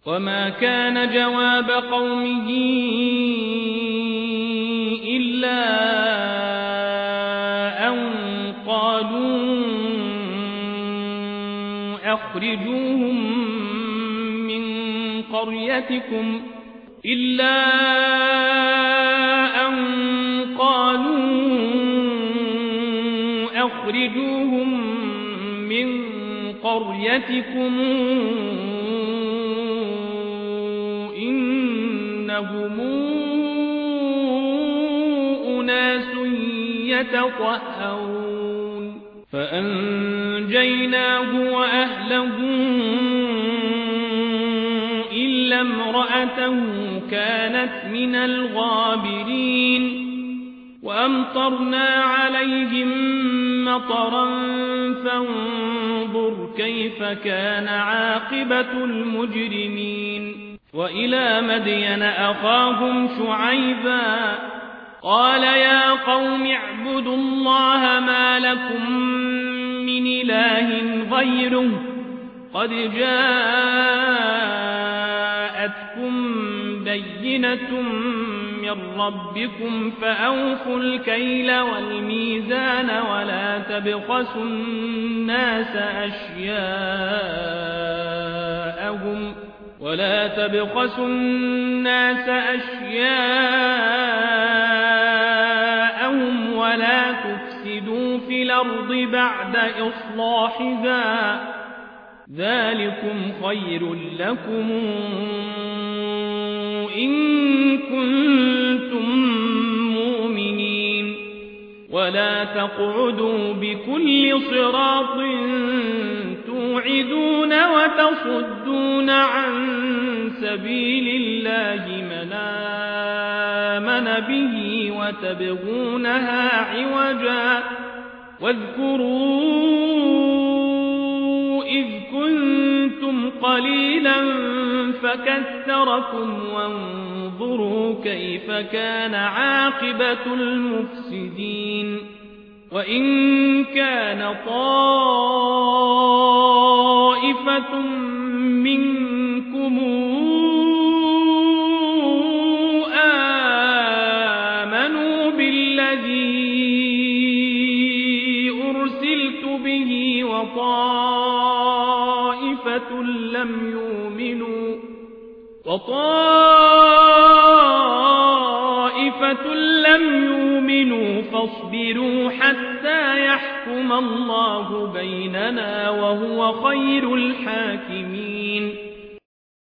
وما كان جواب قومه إلا أن قالوا أخرجوهم من قريتكم إنهم أناس يتطهرون فأنجيناه وأهله إلا امرأته كانت من الغابرين وأمطرنا عليهم مطرا فانظر كيف كان عاقبة المجرمين وإلى مدين أخاهم شعيبا قال يا قوم اعبدوا الله ما لكم من إله غيره قد جاءتكم بينة من ربكم فأوفوا الكيل والميزان ولا تبخسوا الناس أشياءهم ولا تفسدوا في الأرض بعد إصلاحها ذلكم خير لكم إن كنتم مؤمنين ولا تقعدوا بكل صراط توعدون وتصدون عن سبيل الله من آمن به وتبغونها عوجا واذكروا إذ كنتم قليلا فكثركم وانظروا كيف كان عاقبة المفسدين وإن كان طائفة منكم آمنوا بالذي أرسلت به وطائفة لم يؤمنوا فاصبروا حتى يحكم الله بيننا وهو خير الحاكمين